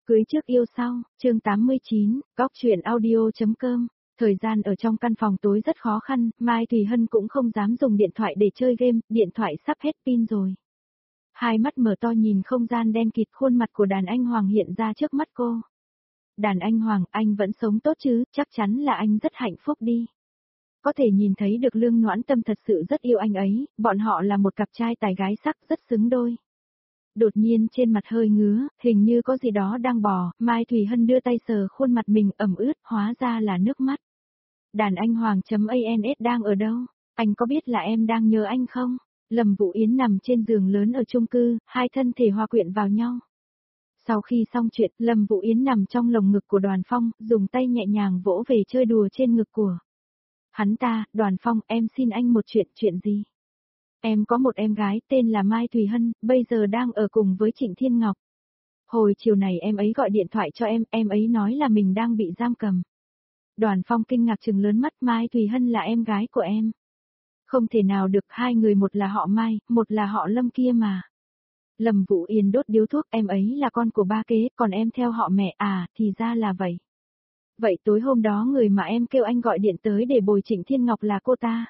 Cưới trước yêu sau, chương 89, góc truyện audio.com. Thời gian ở trong căn phòng tối rất khó khăn, Mai Thùy Hân cũng không dám dùng điện thoại để chơi game, điện thoại sắp hết pin rồi. Hai mắt mở to nhìn không gian đen kịt, khuôn mặt của đàn anh Hoàng hiện ra trước mắt cô. Đàn anh Hoàng, anh vẫn sống tốt chứ, chắc chắn là anh rất hạnh phúc đi. Có thể nhìn thấy được Lương Noãn Tâm thật sự rất yêu anh ấy, bọn họ là một cặp trai tài gái sắc rất xứng đôi. Đột nhiên trên mặt hơi ngứa, hình như có gì đó đang bò, Mai Thùy Hân đưa tay sờ khuôn mặt mình ẩm ướt, hóa ra là nước mắt. Đàn anh Hoàng.ans đang ở đâu? Anh có biết là em đang nhớ anh không? Lâm Vũ Yến nằm trên giường lớn ở chung cư, hai thân thể hòa quyện vào nhau. Sau khi xong chuyện, Lâm Vũ Yến nằm trong lồng ngực của Đoàn Phong, dùng tay nhẹ nhàng vỗ về chơi đùa trên ngực của hắn ta. Đoàn Phong, em xin anh một chuyện gì? Em có một em gái tên là Mai Thùy Hân, bây giờ đang ở cùng với Trịnh Thiên Ngọc. Hồi chiều này em ấy gọi điện thoại cho em ấy nói là mình đang bị giam cầm. Đoàn Phong kinh ngạc trừng lớn mắt, Mai Thùy Hân là em gái của em. Không thể nào được, hai người một là họ Mai, một là họ Lâm kia mà. Lâm Vũ Yên đốt điếu thuốc, em ấy là con của ba kế, còn em theo họ mẹ à, thì ra là vậy. Vậy tối hôm đó người mà em kêu anh gọi điện tới để bồi Trịnh Thiên Ngọc là cô ta.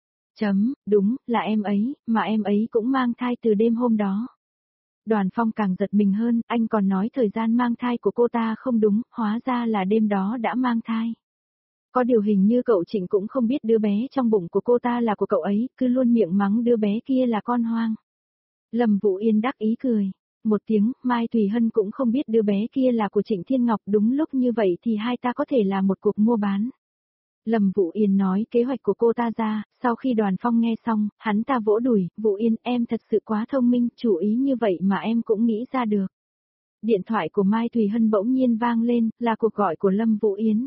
Đúng, là em ấy, mà em ấy cũng mang thai từ đêm hôm đó. Đoàn Phong càng giật mình hơn, anh còn nói thời gian mang thai của cô ta không đúng, hóa ra là đêm đó đã mang thai. Có điều hình như cậu Trịnh cũng không biết đứa bé trong bụng của cô ta là của cậu ấy, cứ luôn miệng mắng đứa bé kia là con hoang. Lâm Vũ Yên đắc ý cười. Một tiếng, Mai Thùy Hân cũng không biết đứa bé kia là của Trịnh Thiên Ngọc, đúng lúc như vậy thì hai ta có thể là một cuộc mua bán. Lâm Vũ Yên nói kế hoạch của cô ta ra, sau khi Đoàn Phong nghe xong, hắn ta vỗ đùi, Vũ Yên em thật sự quá thông minh, chủ ý như vậy mà em cũng nghĩ ra được. Điện thoại của Mai Thùy Hân bỗng nhiên vang lên, là cuộc gọi của Lâm Vũ Yến.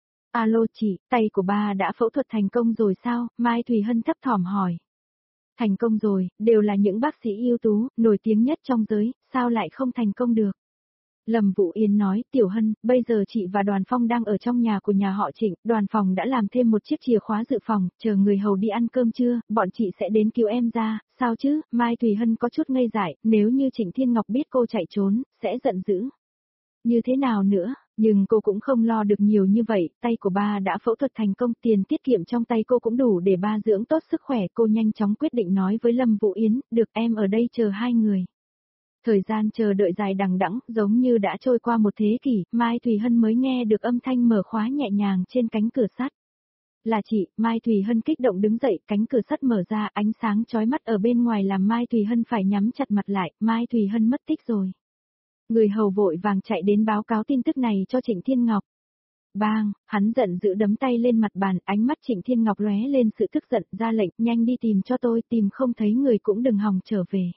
Alo chị, tay của ba đã phẫu thuật thành công rồi sao? Mai Thùy Hân thấp thỏm hỏi. Thành công rồi, đều là những bác sĩ ưu tú, nổi tiếng nhất trong giới, sao lại không thành công được? Lâm Vũ Yên nói, Tiểu Hân, bây giờ chị và Đoàn Phong đang ở trong nhà của nhà họ Trịnh, Đoàn Phòng đã làm thêm một chiếc chìa khóa dự phòng, chờ người hầu đi ăn cơm trưa, bọn chị sẽ đến cứu em ra, sao chứ? Mai Thùy Hân có chút ngây dại, nếu như Trịnh Thiên Ngọc biết cô chạy trốn, sẽ giận dữ. Như thế nào nữa, nhưng cô cũng không lo được nhiều như vậy, tay của ba đã phẫu thuật thành công, tiền tiết kiệm trong tay cô cũng đủ để ba dưỡng tốt sức khỏe, cô nhanh chóng quyết định nói với Lâm Vũ Yến, được em ở đây chờ hai người. Thời gian chờ đợi dài đằng đẵng, giống như đã trôi qua một thế kỷ, Mai Thùy Hân mới nghe được âm thanh mở khóa nhẹ nhàng trên cánh cửa sắt. Là chị, Mai Thùy Hân kích động đứng dậy, cánh cửa sắt mở ra, ánh sáng chói mắt ở bên ngoài làm Mai Thùy Hân phải nhắm chặt mặt lại, Mai Thùy Hân mất tích rồi. Người hầu vội vàng chạy đến báo cáo tin tức này cho Trịnh Thiên Ngọc. Bang, hắn giận dữ đấm tay lên mặt bàn, ánh mắt Trịnh Thiên Ngọc lóe lên sự tức giận, ra lệnh, nhanh đi tìm cho tôi, tìm không thấy người cũng đừng hòng trở về.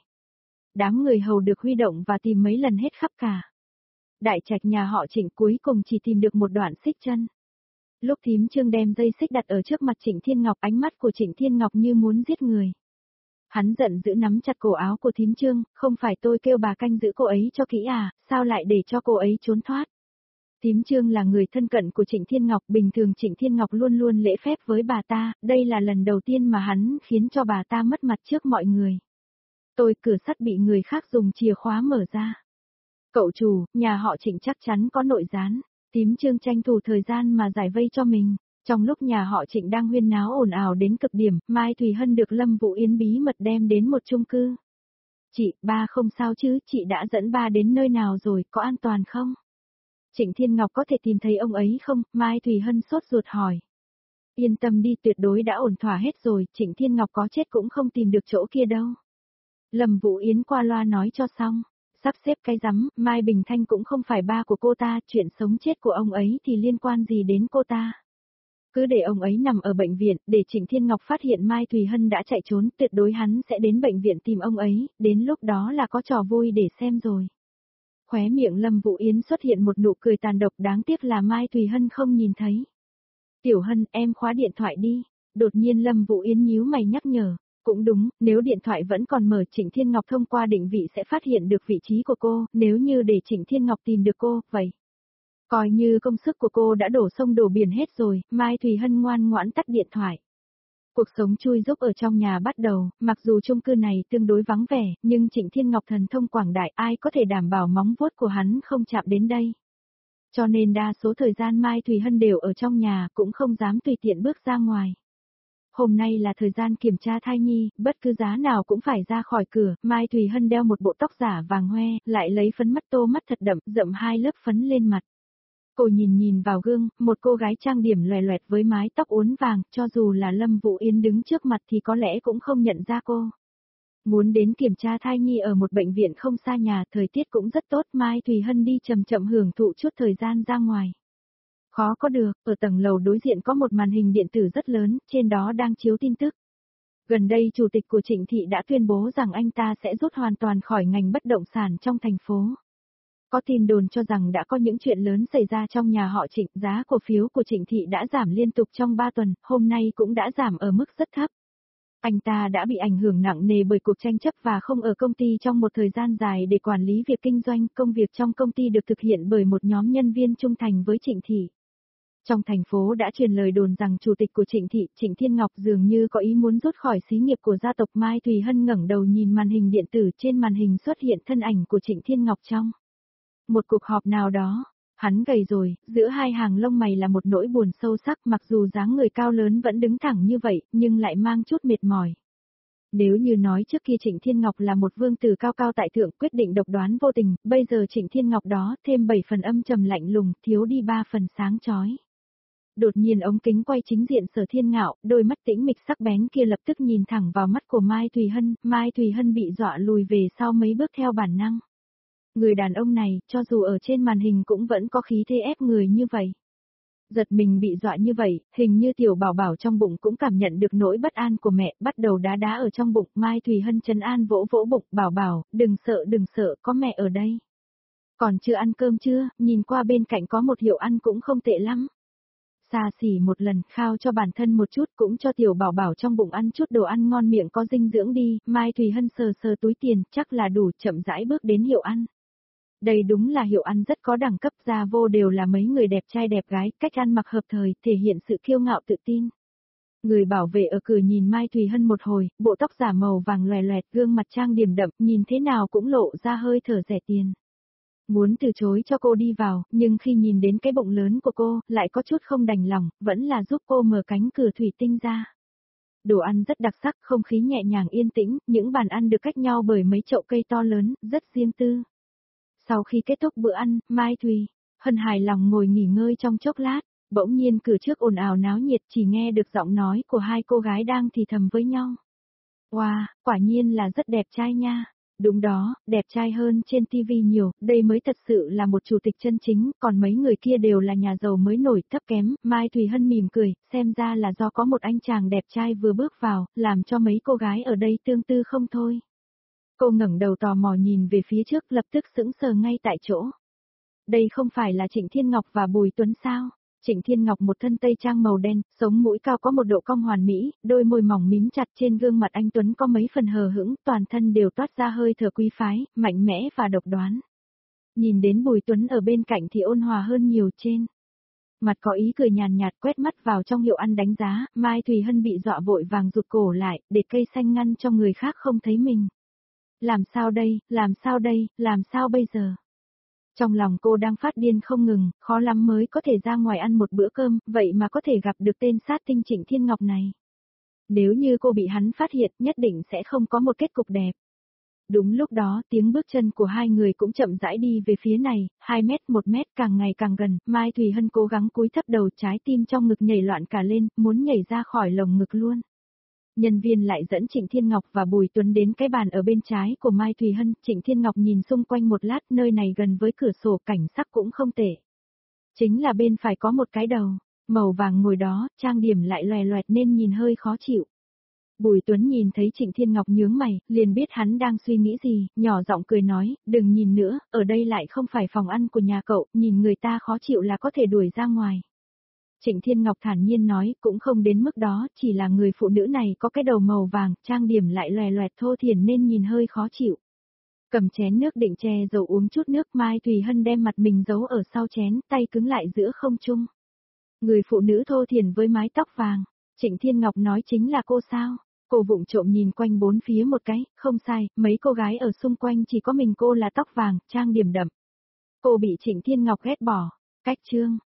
Đám người hầu được huy động và tìm mấy lần hết khắp cả. Đại trạch nhà họ Trịnh cuối cùng chỉ tìm được một đoạn xích chân. Lúc thím Trương đem dây xích đặt ở trước mặt Trịnh Thiên Ngọc, ánh mắt của Trịnh Thiên Ngọc như muốn giết người. Hắn giận dữ nắm chặt cổ áo của thím Trương, không phải tôi kêu bà canh giữ cô ấy cho kỹ à, sao lại để cho cô ấy trốn thoát. Thím Trương là người thân cận của Trịnh Thiên Ngọc, bình thường Trịnh Thiên Ngọc luôn luôn lễ phép với bà ta, đây là lần đầu tiên mà hắn khiến cho bà ta mất mặt trước mọi người. Tôi, cửa sắt bị người khác dùng chìa khóa mở ra. Cậu chủ, nhà họ Trịnh chắc chắn có nội gián. Thím Trương tranh thủ thời gian mà giải vây cho mình. Trong lúc nhà họ Trịnh đang huyên náo ồn ào đến cực điểm, Mai Thùy Hân được Lâm Vũ Yến bí mật đem đến một chung cư. Chị, ba không sao chứ, chị đã dẫn ba đến nơi nào rồi, có an toàn không? Trịnh Thiên Ngọc có thể tìm thấy ông ấy không? Mai Thùy Hân sốt ruột hỏi. Yên tâm đi, tuyệt đối đã ổn thỏa hết rồi, Trịnh Thiên Ngọc có chết cũng không tìm được chỗ kia đâu. Lâm Vũ Yến qua loa nói cho xong. Sắp xếp cái rắm, Mai Bình Thanh cũng không phải ba của cô ta, chuyện sống chết của ông ấy thì liên quan gì đến cô ta. Cứ để ông ấy nằm ở bệnh viện, để Trịnh Thiên Ngọc phát hiện Mai Thùy Hân đã chạy trốn, tuyệt đối hắn sẽ đến bệnh viện tìm ông ấy, đến lúc đó là có trò vui để xem rồi. Khóe miệng Lâm Vũ Yến xuất hiện một nụ cười tàn độc, đáng tiếc là Mai Thùy Hân không nhìn thấy. Tiểu Hân, em khóa điện thoại đi. Đột nhiên Lâm Vũ Yến nhíu mày nhắc nhở. Cũng đúng, nếu điện thoại vẫn còn mở, Trịnh Thiên Ngọc thông qua định vị sẽ phát hiện được vị trí của cô, nếu như để Trịnh Thiên Ngọc tìm được cô, vậy. Coi như công sức của cô đã đổ sông đổ biển hết rồi, Mai Thùy Hân ngoan ngoãn tắt điện thoại. Cuộc sống chui rúc ở trong nhà bắt đầu, mặc dù chung cư này tương đối vắng vẻ, nhưng Trịnh Thiên Ngọc thần thông quảng đại, ai có thể đảm bảo móng vuốt của hắn không chạm đến đây. Cho nên đa số thời gian Mai Thùy Hân đều ở trong nhà, cũng không dám tùy tiện bước ra ngoài. Hôm nay là thời gian kiểm tra thai nhi, bất cứ giá nào cũng phải ra khỏi cửa, Mai Thùy Hân đeo một bộ tóc giả vàng hoe, lại lấy phấn mắt tô mắt thật đậm, dậm 2 lớp phấn lên mặt. Cô nhìn vào gương, một cô gái trang điểm loè loẹt với mái tóc uốn vàng, cho dù là Lâm Vũ Yến đứng trước mặt thì có lẽ cũng không nhận ra cô. Muốn đến kiểm tra thai nhi ở một bệnh viện không xa nhà, thời tiết cũng rất tốt, Mai Thùy Hân đi chậm chậm hưởng thụ chút thời gian ra ngoài. Khó có được, ở tầng lầu đối diện có một màn hình điện tử rất lớn, trên đó đang chiếu tin tức. Gần đây chủ tịch của Trịnh Thị đã tuyên bố rằng anh ta sẽ rút hoàn toàn khỏi ngành bất động sản trong thành phố. Có tin đồn cho rằng đã có những chuyện lớn xảy ra trong nhà họ Trịnh, giá cổ phiếu của Trịnh Thị đã giảm liên tục trong 3 tuần, hôm nay cũng đã giảm ở mức rất thấp. Anh ta đã bị ảnh hưởng nặng nề bởi cuộc tranh chấp và không ở công ty trong một thời gian dài để quản lý việc kinh doanh, công việc trong công ty được thực hiện bởi một nhóm nhân viên trung thành với Trịnh Thị. Trong thành phố đã truyền lời đồn rằng chủ tịch của Trịnh Thị, Trịnh Thiên Ngọc dường như có ý muốn rút khỏi xí nghiệp của gia tộc. Mai Thùy Hân ngẩng đầu nhìn màn hình điện tử, trên màn hình xuất hiện thân ảnh của Trịnh Thiên Ngọc trong một cuộc họp nào đó. Hắn gầy rồi, giữa hai hàng lông mày là một nỗi buồn sâu sắc, mặc dù dáng người cao lớn vẫn đứng thẳng như vậy, nhưng lại mang chút mệt mỏi. Nếu như nói trước kia Trịnh Thiên Ngọc là một vương tử cao cao tại thượng quyết định độc đoán vô tình, bây giờ Trịnh Thiên Ngọc đó thêm 7 phần âm trầm lạnh lùng, thiếu đi 3 phần sáng chói. Đột nhiên ống kính quay chính diện Sở Thiên Ngạo, đôi mắt tĩnh mịch sắc bén kia lập tức nhìn thẳng vào mắt của Mai Thùy Hân bị dọa lùi về sau mấy bước theo bản năng. Người đàn ông này, cho dù ở trên màn hình cũng vẫn có khí thế ép người như vậy. Giật mình bị dọa như vậy, hình như tiểu bảo bảo trong bụng cũng cảm nhận được nỗi bất an của mẹ, bắt đầu đá ở trong bụng. Mai Thùy Hân trấn an vỗ bụng, bảo bảo, đừng sợ, có mẹ ở đây. Còn chưa ăn cơm chưa, nhìn qua bên cạnh có một hiệu ăn cũng không tệ lắm. Xa xỉ một lần, khao cho bản thân một chút, cũng cho tiểu bảo bảo trong bụng ăn chút đồ ăn ngon miệng có dinh dưỡng đi. Mai Thùy Hân sờ túi tiền, chắc là đủ, chậm rãi bước đến hiệu ăn. Đây đúng là hiệu ăn rất có đẳng cấp, ra vô đều là mấy người đẹp trai đẹp gái, cách ăn mặc hợp thời, thể hiện sự kiêu ngạo tự tin. Người bảo vệ ở cửa nhìn Mai Thùy Hân một hồi, bộ tóc giả màu vàng loè loẹt, gương mặt trang điểm đậm, nhìn thế nào cũng lộ ra hơi thở rẻ tiền. Muốn từ chối cho cô đi vào, nhưng khi nhìn đến cái bụng lớn của cô, lại có chút không đành lòng, vẫn là giúp cô mở cánh cửa thủy tinh ra. Đồ ăn rất đặc sắc, không khí nhẹ nhàng yên tĩnh, những bàn ăn được cách nhau bởi mấy chậu cây to lớn, rất riêng tư. Sau khi kết thúc bữa ăn, Mai Thùy Hân hài lòng ngồi nghỉ ngơi trong chốc lát, bỗng nhiên cửa trước ồn ào náo nhiệt, chỉ nghe được giọng nói của hai cô gái đang thì thầm với nhau. Wow, quả nhiên là rất đẹp trai nha. Đúng đó, đẹp trai hơn trên TV nhiều, đây mới thật sự là một chủ tịch chân chính, còn mấy người kia đều là nhà giàu mới nổi thấp kém. Mai Thùy Hân mỉm cười, xem ra là do có một anh chàng đẹp trai vừa bước vào, làm cho mấy cô gái ở đây tương tư không thôi. Cô ngẩng đầu tò mò nhìn về phía trước, lập tức sững sờ ngay tại chỗ. Đây không phải là Trịnh Thiên Ngọc và Bùi Tuấn sao? Trịnh Thiên Ngọc một thân tây trang màu đen, sống mũi cao có một độ cong hoàn mỹ, đôi môi mỏng mím chặt, trên gương mặt anh Tuấn có mấy phần hờ hững, toàn thân đều toát ra hơi thở quý phái, mạnh mẽ và độc đoán. Nhìn đến Bùi Tuấn ở bên cạnh thì ôn hòa hơn nhiều, trên mặt có ý cười nhàn nhạt, quét mắt vào trong hiệu ăn đánh giá. Mai Thùy Hân bị dọa vội vàng rụt cổ lại, để cây xanh ngăn cho người khác không thấy mình. Làm sao bây giờ? Trong lòng cô đang phát điên không ngừng, khó lắm mới có thể ra ngoài ăn một bữa cơm, vậy mà có thể gặp được tên sát tinh Trịnh Thiên Ngọc này. Nếu như cô bị hắn phát hiện, nhất định sẽ không có một kết cục đẹp. Đúng lúc đó, tiếng bước chân của hai người cũng chậm rãi đi về phía này, 2 mét 1 mét càng ngày càng gần. Mai Thùy Hân cố gắng cúi thấp đầu, trái tim trong ngực nhảy loạn cả lên, muốn nhảy ra khỏi lồng ngực luôn. Nhân viên lại dẫn Trịnh Thiên Ngọc và Bùi Tuấn đến cái bàn ở bên trái của Mai Thùy Hân. Trịnh Thiên Ngọc nhìn xung quanh một lát, nơi này gần với cửa sổ, cảnh sắc cũng không tệ. Chính là bên phải có một cái đầu màu vàng ngồi đó, trang điểm lại loè loẹt nên nhìn hơi khó chịu. Bùi Tuấn nhìn thấy Trịnh Thiên Ngọc nhướng mày, liền biết hắn đang suy nghĩ gì, nhỏ giọng cười nói, đừng nhìn nữa, ở đây lại không phải phòng ăn của nhà cậu, nhìn người ta khó chịu là có thể đuổi ra ngoài. Trịnh Thiên Ngọc thản nhiên nói, cũng không đến mức đó, chỉ là người phụ nữ này có cái đầu màu vàng, trang điểm lại loè loẹt thô thiển nên nhìn hơi khó chịu. Cầm chén nước định che dầu uống chút nước. Mai Thùy Hân đem mặt mình giấu ở sau chén, tay cứng lại giữa không trung. Người phụ nữ thô thiển với mái tóc vàng, Trịnh Thiên Ngọc nói chính là cô sao? Cô vụng trộm nhìn quanh bốn phía một cái, không sai, mấy cô gái ở xung quanh chỉ có mình cô là tóc vàng, trang điểm đậm. Cô bị Trịnh Thiên Ngọc ghét bỏ. Cách chương.